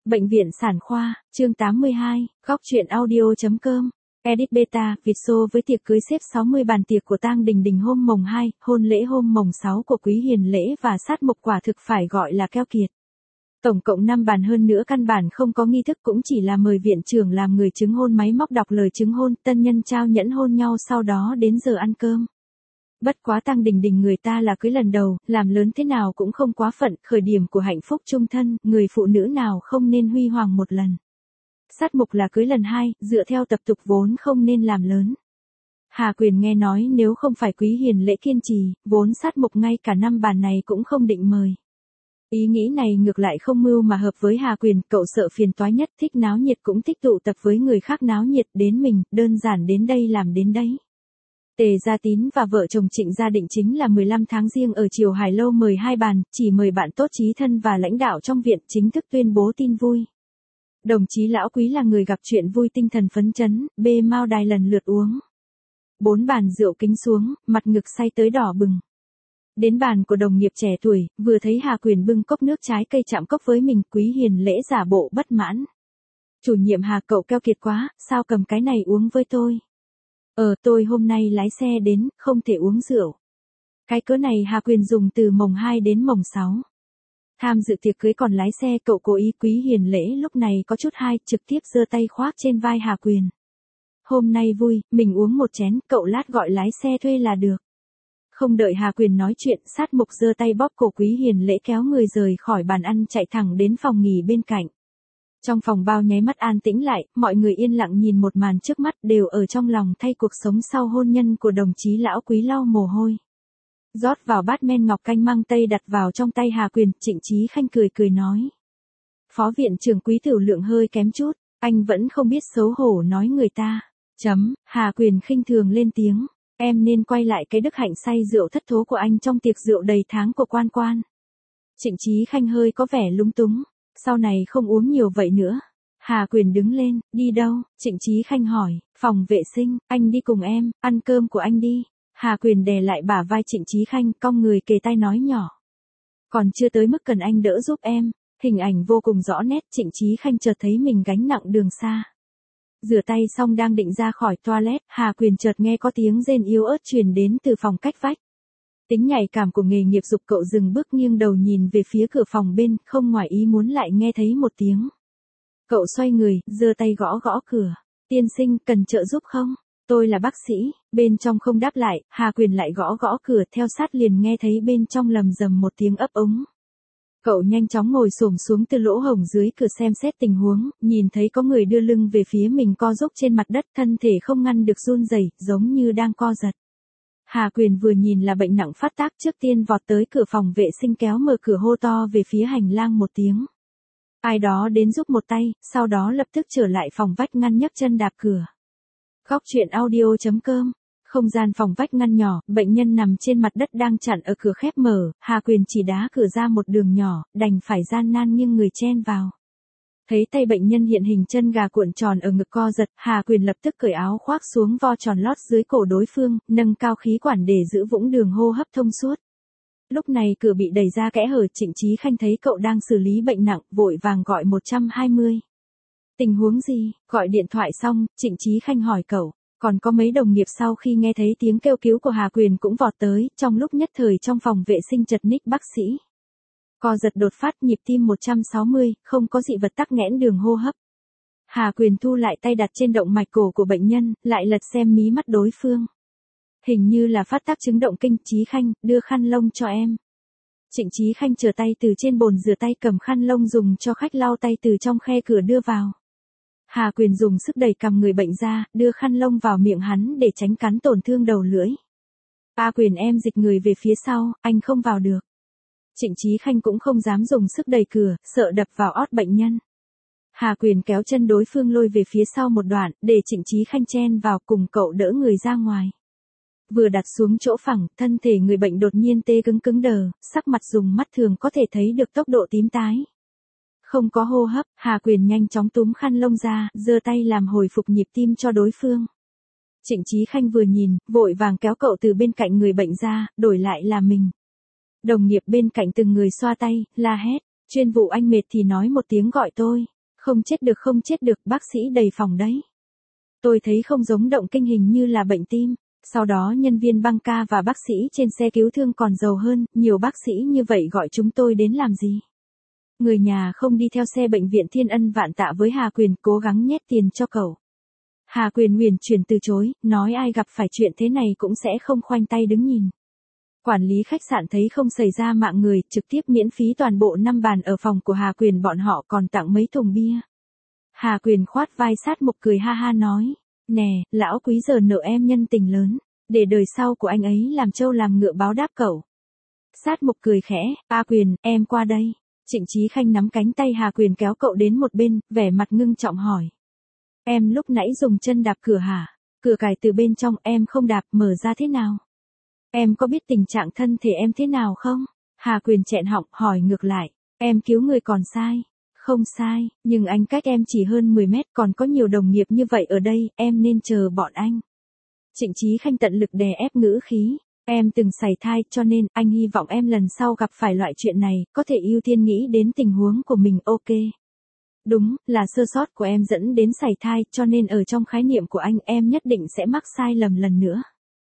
Bệnh viện sản khoa, chương 82, góc truyện audio.com. Edit beta, Việt xô với tiệc cưới xếp 60 bàn tiệc của Tang Đình Đình hôm mồng 2, hôn lễ hôm mồng 6 của Quý Hiền Lễ và sát mục quả thực phải gọi là keo kiệt. Tổng cộng 5 bàn, hơn nữa căn bản không có nghi thức, cũng chỉ là mời viện trưởng làm người chứng hôn, máy móc đọc lời chứng hôn, tân nhân trao nhẫn hôn nhau, sau đó đến giờ ăn cơm. Bất quá Tang Đình Đình người ta là cưới lần đầu, làm lớn thế nào cũng không quá phận, khởi điểm của hạnh phúc chung thân, người phụ nữ nào không nên huy hoàng một lần. Sát mục là cưới lần 2, dựa theo tập tục vốn không nên làm lớn. Hà Quyền nghe nói nếu không phải Quý Hiền Lễ kiên trì, vốn sát mục ngay cả 5 bàn này cũng không định mời. Ý nghĩ này ngược lại không mưu mà hợp với Hà Quyền, cậu sợ phiền toái nhất, thích náo nhiệt cũng thích tụ tập với người khác náo nhiệt, đến mình, đơn giản đến đây làm đến đấy. Tề Gia Tín và vợ chồng Trịnh Gia Định chính là 15 tháng Giêng ở Triều Hải Lâu mời 2 bàn, chỉ mời bạn tốt chí thân và lãnh đạo trong viện, chính thức tuyên bố tin vui. Đồng chí Lão Quý là người gặp chuyện vui, tinh thần phấn chấn, bê mao đài lần lượt uống. 4 bàn rượu kính xuống, mặt ngực say tới đỏ bừng. Đến bàn của đồng nghiệp trẻ tuổi, vừa thấy Hà Quyền bưng cốc nước trái cây chạm cốc với mình, Quý Hiền Lễ giả bộ bất mãn. Chủ nhiệm Hà, cậu keo kiệt quá, sao cầm cái này uống với tôi? Tôi hôm nay lái xe đến, không thể uống rượu. Cái cớ này Hà Quyền dùng từ mồng 2 đến mồng 6. Tham dự tiệc cưới còn lái xe, cậu cố ý. Quý Hiền Lễ lúc này có chút hai, trực tiếp giơ tay khoác trên vai Hà Quyền. Hôm nay vui, mình uống một chén, cậu lát gọi lái xe thuê là được. Không đợi Hà Quyền nói chuyện, sát mục giơ tay bóp cổ Quý Hiền Lễ, kéo người rời khỏi bàn ăn, chạy thẳng đến phòng nghỉ bên cạnh. Trong phòng bao nháy mắt an tĩnh lại, mọi người yên lặng nhìn một màn trước mắt, đều ở trong lòng thay cuộc sống sau hôn nhân của đồng chí Lão Quý lau mồ hôi. Rót vào bát men ngọc canh măng tây đặt vào trong tay Hà Quyền, Trịnh Chí Khanh cười cười nói. Phó viện trưởng Quý tiểu lượng hơi kém chút, anh vẫn không biết xấu hổ nói người ta. Hà Quyền khinh thường lên tiếng, em nên quay lại cái đức hạnh say rượu thất thố của anh trong tiệc rượu đầy tháng của Quan Quan. Trịnh Chí Khanh hơi có vẻ lúng túng. Sau này không uống nhiều vậy nữa. Hà Quyền đứng lên, đi đâu? Trịnh Chí Khanh hỏi, phòng vệ sinh, anh đi cùng em, ăn cơm của anh đi. Hà Quyền đè lại bả vai Trịnh Chí Khanh, cong người kề tai nói nhỏ. Còn chưa tới mức cần anh đỡ giúp em. Hình ảnh vô cùng rõ nét, Trịnh Chí Khanh chợt thấy mình gánh nặng đường xa. Rửa tay xong đang định ra khỏi toilet, Hà Quyền chợt nghe có tiếng rên yếu ớt truyền đến từ phòng cách vách. Tính nhạy cảm của nghề nghiệp giục cậu dừng bước, nghiêng đầu nhìn về phía cửa phòng bên, không ngoài ý muốn lại nghe thấy một tiếng. Cậu xoay người, giơ tay gõ gõ cửa. Tiên sinh, cần trợ giúp không? Tôi là bác sĩ. Bên trong không đáp lại, Hà Quyền lại gõ gõ cửa, theo sát liền nghe thấy bên trong lầm rầm một tiếng ấp ống. Cậu nhanh chóng ngồi xổm xuống từ lỗ hổng dưới cửa xem xét tình huống, nhìn thấy có người đưa lưng về phía mình co rúm trên mặt đất, thân thể không ngăn được run rẩy, giống như đang co giật. Hà Quyền vừa nhìn là bệnh nặng phát tác, trước tiên vọt tới cửa phòng vệ sinh, kéo mở cửa, hô to về phía hành lang một tiếng. Ai đó đến giúp một tay, sau đó lập tức trở lại phòng vách ngăn, nhấc chân đạp cửa. Góc truyện audio.com. Không gian phòng vách ngăn nhỏ, bệnh nhân nằm trên mặt đất đang chặn ở cửa khép mở, Hà Quyền chỉ đá cửa ra một đường nhỏ, đành phải gian nan nghiêng người chen vào. Thấy tay bệnh nhân hiện hình chân gà cuộn tròn ở ngực co giật, Hà Quyền lập tức cởi áo khoác xuống vo tròn lót dưới cổ đối phương, nâng cao khí quản để giữ vững đường hô hấp thông suốt. Lúc này cửa bị đẩy ra kẽ hở, Trịnh Chí Khanh thấy cậu đang xử lý bệnh nặng, vội vàng gọi 120. Tình huống gì? Gọi điện thoại xong, Trịnh Chí Khanh hỏi cậu. Còn có mấy đồng nghiệp sau khi nghe thấy tiếng kêu cứu của Hà Quyền cũng vọt tới, trong lúc nhất thời trong phòng vệ sinh chật ních. Bác sĩ co giật đột phát, nhịp tim 160, không có dị vật tắc nghẽn đường hô hấp. Hà Quyền thu lại tay đặt trên động mạch cổ của bệnh nhân, lại lật xem mí mắt đối phương. Hình như là phát tác chứng động kinh. Chí Khanh, đưa khăn lông cho em. Trịnh Chí Khanh trở tay từ trên bồn rửa tay cầm khăn lông dùng cho khách lau tay từ trong khe cửa đưa vào. Hà Quyền dùng sức đẩy cằm người bệnh ra, đưa khăn lông vào miệng hắn để tránh cắn tổn thương đầu lưỡi. A Quyền, em dịch người về phía sau, anh không vào được. Trịnh Chí Khanh cũng không dám dùng sức đẩy cửa, sợ đập vào ót bệnh nhân. Hà Quyền kéo chân đối phương lôi về phía sau một đoạn, để Trịnh Chí Khanh chen vào cùng cậu đỡ người ra ngoài. Vừa đặt xuống chỗ phẳng, thân thể người bệnh đột nhiên tê cứng cứng đờ, sắc mặt dùng mắt thường có thể thấy được tốc độ tím tái. Không có hô hấp, Hà Quyền nhanh chóng túm khăn lông ra, giơ tay làm hồi phục nhịp tim cho đối phương. Trịnh Chí Khanh vừa nhìn, vội vàng kéo cậu từ bên cạnh người bệnh ra, đổi lại là mình. Đồng nghiệp bên cạnh từng người xoa tay, la hét, chuyên vụ anh mệt thì nói một tiếng gọi tôi. Không chết được, bác sĩ đầy phòng đấy. Tôi thấy không giống động kinh hình như là bệnh tim. Sau đó nhân viên băng ca và bác sĩ trên xe cứu thương còn giàu hơn, nhiều bác sĩ như vậy gọi chúng tôi đến làm gì? Người nhà không đi theo xe bệnh viện Thiên Ân vạn tạ với Hà Quyền, cố gắng nhét tiền cho cậu. Hà Quyền uyển chuyển từ chối, nói ai gặp phải chuyện thế này cũng sẽ không khoanh tay đứng nhìn. Quản lý khách sạn thấy không xảy ra mạng người, trực tiếp miễn phí toàn bộ 5 bàn ở phòng của Hà Quyền, bọn họ còn tặng mấy thùng bia. Hà Quyền khoát vai Sát Mục cười ha ha nói, nè, lão quý giờ nợ em nhân tình lớn, để đời sau của anh ấy làm trâu làm ngựa báo đáp cậu. Sát Mục cười khẽ, A Quyền, em qua đây. Trịnh Chí Khanh nắm cánh tay Hà Quyền kéo cậu đến một bên, vẻ mặt ngưng trọng hỏi. Em lúc nãy dùng chân đạp cửa hả? Cửa cài từ bên trong, em không đạp, mở ra thế nào? Em có biết tình trạng thân thể em thế nào không? Hà Quyền chẹn họng hỏi ngược lại, em cứu người còn sai. Không sai, nhưng anh cách em chỉ hơn 10 mét, còn có nhiều đồng nghiệp như vậy ở đây, em nên chờ bọn anh. Trịnh Chí Khanh tận lực đè ép ngữ khí. Em từng sảy thai cho nên anh hy vọng em lần sau gặp phải loại chuyện này, có thể ưu tiên nghĩ đến tình huống của mình, ok. Đúng, là sơ sót của em dẫn đến sảy thai, cho nên ở trong khái niệm của anh em nhất định sẽ mắc sai lầm lần nữa.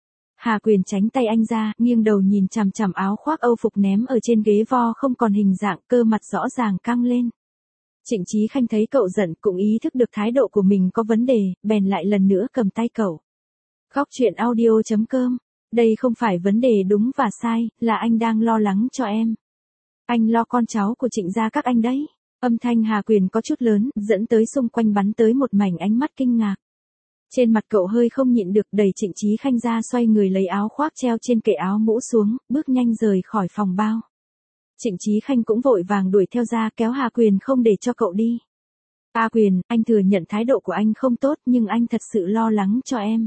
Hà Quyền tránh tay anh ra, nghiêng đầu nhìn chằm chằm áo khoác Âu phục ném ở trên ghế vo không còn hình dạng, cơ mặt rõ ràng căng lên. Trịnh Chí Khanh thấy cậu giận, cũng ý thức được thái độ của mình có vấn đề, bèn lại lần nữa cầm tay cậu. Góc truyện audio.com. Đây không phải vấn đề đúng và sai, là anh đang lo lắng cho em. Anh lo con cháu của Trịnh gia các anh đấy. Âm thanh Hà Quyền có chút lớn, dẫn tới xung quanh bắn tới một mảnh ánh mắt kinh ngạc. Trên mặt cậu hơi không nhịn được, đẩy Trịnh Chí Khanh ra, xoay người lấy áo khoác treo trên kệ áo mũ xuống, bước nhanh rời khỏi phòng bao. Trịnh Chí Khanh cũng vội vàng đuổi theo ra, kéo Hà Quyền không để cho cậu đi. A Quyền, anh thừa nhận thái độ của anh không tốt, nhưng anh thật sự lo lắng cho em.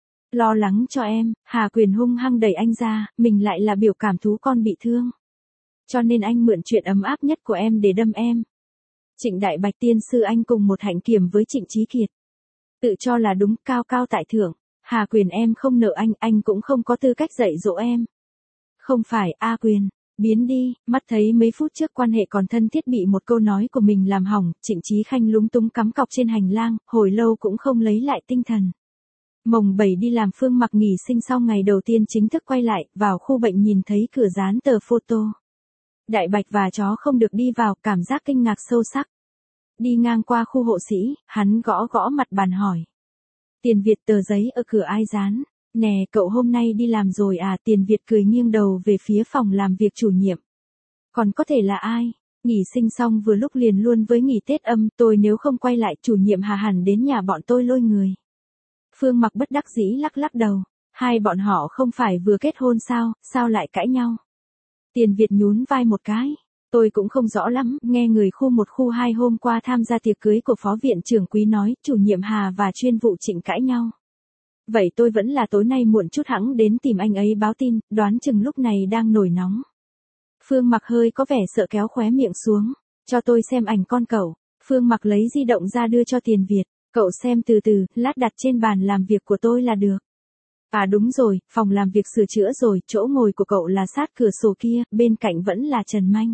Lo lắng cho em? Hà Quyền hung hăng đẩy anh ra, mình lại là biểu cảm thú con bị thương. Cho nên anh mượn chuyện ấm áp nhất của em để đâm em. Trịnh Đại Bạch tiên sư anh cùng một hạnh kiểm với Trịnh Chí Kiệt. Tự cho là đúng, cao cao tại thượng. Hà Quyền, em không nợ anh cũng không có tư cách dạy dỗ em. Không phải, A Quyền, biến đi. Mắt thấy mấy phút trước quan hệ còn thân thiết bị một câu nói của mình làm hỏng, Trịnh Chí Khanh lúng túng cắm cọc trên hành lang, hồi lâu cũng không lấy lại tinh thần. Mồng 7 đi làm, Phương Mặc nghỉ sinh sau ngày đầu tiên chính thức quay lại, vào khu bệnh nhìn thấy cửa dán tờ photo. Đại Bạch và chó không được đi vào, cảm giác kinh ngạc sâu sắc. Đi ngang qua khu hộ sĩ, hắn gõ gõ mặt bàn hỏi. Tiền Việt, tờ giấy ở cửa ai dán? Nè, cậu hôm nay đi làm rồi à? Tiền Việt cười nghiêng đầu về phía phòng làm việc chủ nhiệm. Còn có thể là ai? Nghỉ sinh xong vừa lúc liền luôn với nghỉ Tết âm, tôi nếu không quay lại, chủ nhiệm Hà hẳn đến nhà bọn tôi lôi người. Phương Mặc bất đắc dĩ lắc lắc đầu. Hai bọn họ không phải vừa kết hôn sao lại cãi nhau? Tiền Việt nhún vai một cái. Tôi cũng không rõ lắm, nghe người khu 1 khu 2 hôm qua tham gia tiệc cưới của phó viện trưởng Quý nói, chủ nhiệm Hà và chuyên vụ Trịnh cãi nhau. Vậy tôi vẫn là tối nay muộn chút hẵng đến tìm anh ấy báo tin, đoán chừng lúc này đang nổi nóng. Phương Mặc hơi có vẻ sợ kéo khóe miệng xuống. Cho tôi xem ảnh con cậu. Phương Mặc lấy di động ra đưa cho Tiền Việt. Cậu xem từ từ, lát đặt trên bàn làm việc của tôi là được. À đúng rồi, phòng làm việc sửa chữa rồi, chỗ ngồi của cậu là sát cửa sổ kia, bên cạnh vẫn là Trần Manh.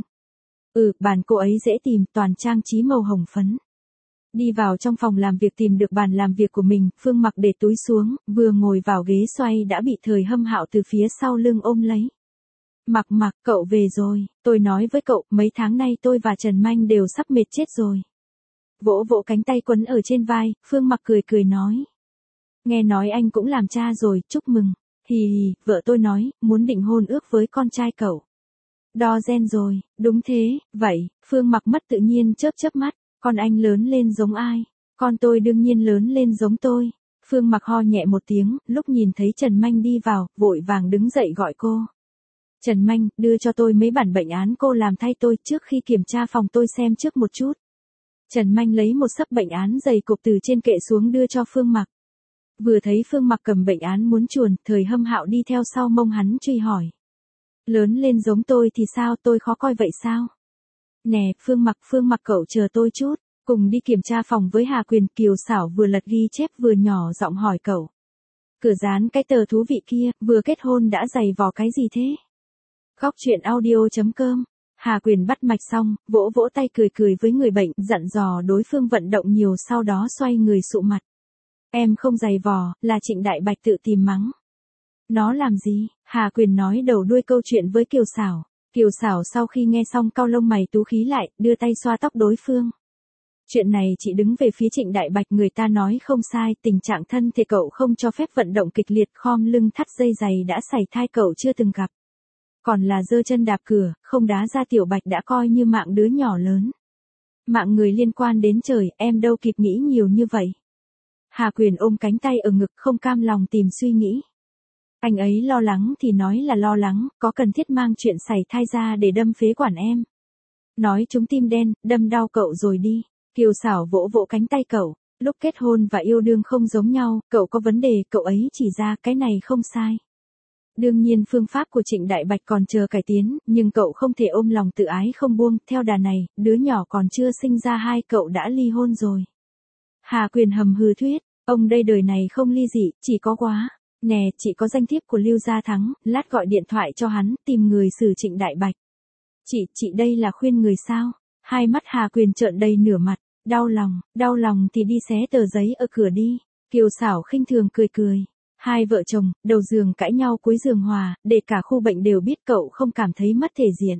Bàn cô ấy dễ tìm, toàn trang trí màu hồng phấn. Đi vào trong phòng làm việc tìm được bàn làm việc của mình, Phương Mặc để túi xuống, vừa ngồi vào ghế xoay đã bị Thời Hâm Hạo từ phía sau lưng ôm lấy. Mặc, cậu về rồi, tôi nói với cậu, mấy tháng nay tôi và Trần Manh đều sắp mệt chết rồi. Vỗ vỗ cánh tay quấn ở trên vai, Phương Mặc cười nói. Nghe nói anh cũng làm cha rồi, chúc mừng. Hì hì, vợ tôi nói, muốn định hôn ước với con trai cậu. Đo gen rồi, đúng thế, vậy, Phương Mặc mất tự nhiên chớp mắt, con anh lớn lên giống ai? Con tôi đương nhiên lớn lên giống tôi. Phương Mặc ho nhẹ một tiếng, lúc nhìn thấy Trần Manh đi vào, vội vàng đứng dậy gọi cô. Trần Manh, đưa cho tôi mấy bản bệnh án cô làm thay tôi trước khi kiểm tra phòng tôi xem trước một chút. Trần Manh lấy một xấp bệnh án dày cộp từ trên kệ xuống đưa cho Phương Mặc. Vừa thấy Phương Mặc cầm bệnh án muốn chuồn, Thời Hâm Hạo đi theo sau mông hắn truy hỏi. Lớn lên giống tôi thì sao, tôi khó coi vậy sao? Nè, Phương Mặc cậu chờ tôi chút, cùng đi kiểm tra phòng với Hà Quyền. Kiều Xảo vừa lật ghi chép vừa nhỏ giọng hỏi cậu. Cửa dán cái tờ thú vị kia, vừa kết hôn đã giày vò cái gì thế? Góc truyện audio.com Hà Quyền bắt mạch xong, vỗ vỗ tay cười cười với người bệnh, dặn dò đối phương vận động nhiều, sau đó xoay người sụ mặt. Em không giày vò, là Trịnh Đại Bạch tự tìm mắng. Nó làm gì? Hà Quyền nói đầu đuôi câu chuyện với Kiều Xảo. Kiều Xảo sau khi nghe xong cau lông mày tú khí lại, đưa tay xoa tóc đối phương. Chuyện này chị đứng về phía Trịnh Đại Bạch, người ta nói không sai, tình trạng thân thể cậu không cho phép vận động kịch liệt, khom lưng thắt dây giày đã sảy thai cậu chưa từng gặp. Còn là giơ chân đạp cửa, không đá ra Tiểu Bạch đã coi như mạng đứa nhỏ lớn. Mạng người liên quan đến trời, em đâu kịp nghĩ nhiều như vậy. Hà Quyền ôm cánh tay ở ngực, không cam lòng tìm suy nghĩ. Anh ấy lo lắng thì nói là lo lắng, có cần thiết mang chuyện sảy thai ra để đâm phế quản em. Nói chúng tim đen, đâm đau cậu rồi đi. Kiều Xảo vỗ vỗ cánh tay cậu. Lúc kết hôn và yêu đương không giống nhau, cậu có vấn đề, cậu ấy chỉ ra cái này không sai. Đương nhiên phương pháp của Trịnh Đại Bạch còn chờ cải tiến, nhưng cậu không thể ôm lòng tự ái không buông, theo đà này, đứa nhỏ còn chưa sinh ra hai cậu đã ly hôn rồi. Hà Quyền hầm hừ thuyết, ông đây đời này không ly dị, chỉ có quá. Nè, chị có danh thiếp của Lưu Gia Thắng, lát gọi điện thoại cho hắn, tìm người xử Trịnh Đại Bạch. Chị đây là khuyên người sao? Hai mắt Hà Quyền trợn đầy nửa mặt, đau lòng thì đi xé tờ giấy ở cửa đi. Kiều Xảo khinh thường cười cười. Hai vợ chồng, đầu giường cãi nhau cuối giường hòa, để cả khu bệnh đều biết cậu không cảm thấy mất thể diện.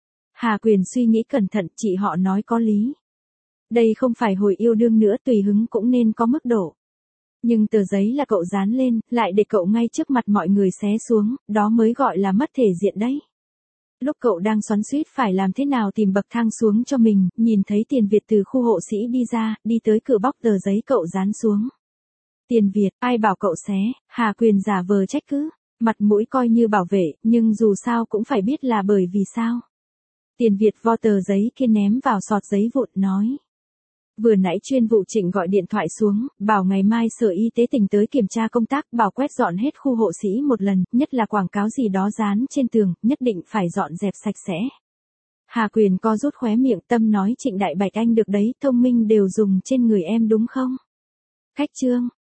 Hà Quyền suy nghĩ cẩn thận, chị họ nói có lý. Đây không phải hồi yêu đương nữa, tùy hứng cũng nên có mức độ. Nhưng tờ giấy là cậu dán lên, lại để cậu ngay trước mặt mọi người xé xuống, đó mới gọi là mất thể diện đấy. Lúc cậu đang xoắn xuýt phải làm thế nào tìm bậc thang xuống cho mình, nhìn thấy Tiền Việt từ khu hộ sĩ đi ra, đi tới cửa bóc tờ giấy cậu dán xuống. Tiền Việt, ai bảo cậu xé? Hà Quyền giả vờ trách cứ, mặt mũi coi như bảo vệ, nhưng dù sao cũng phải biết là bởi vì sao. Tiền Việt vo tờ giấy kia ném vào sọt giấy vụn, nói. Vừa nãy chuyên vụ Trịnh gọi điện thoại xuống, bảo ngày mai Sở Y tế tỉnh tới kiểm tra công tác, bảo quét dọn hết khu hộ sĩ một lần, nhất là quảng cáo gì đó dán trên tường, nhất định phải dọn dẹp sạch sẽ. Hà Quyền co rút khóe miệng, tâm nói Trịnh Đại Bạch anh được đấy, thông minh đều dùng trên người em đúng không? Khách trương,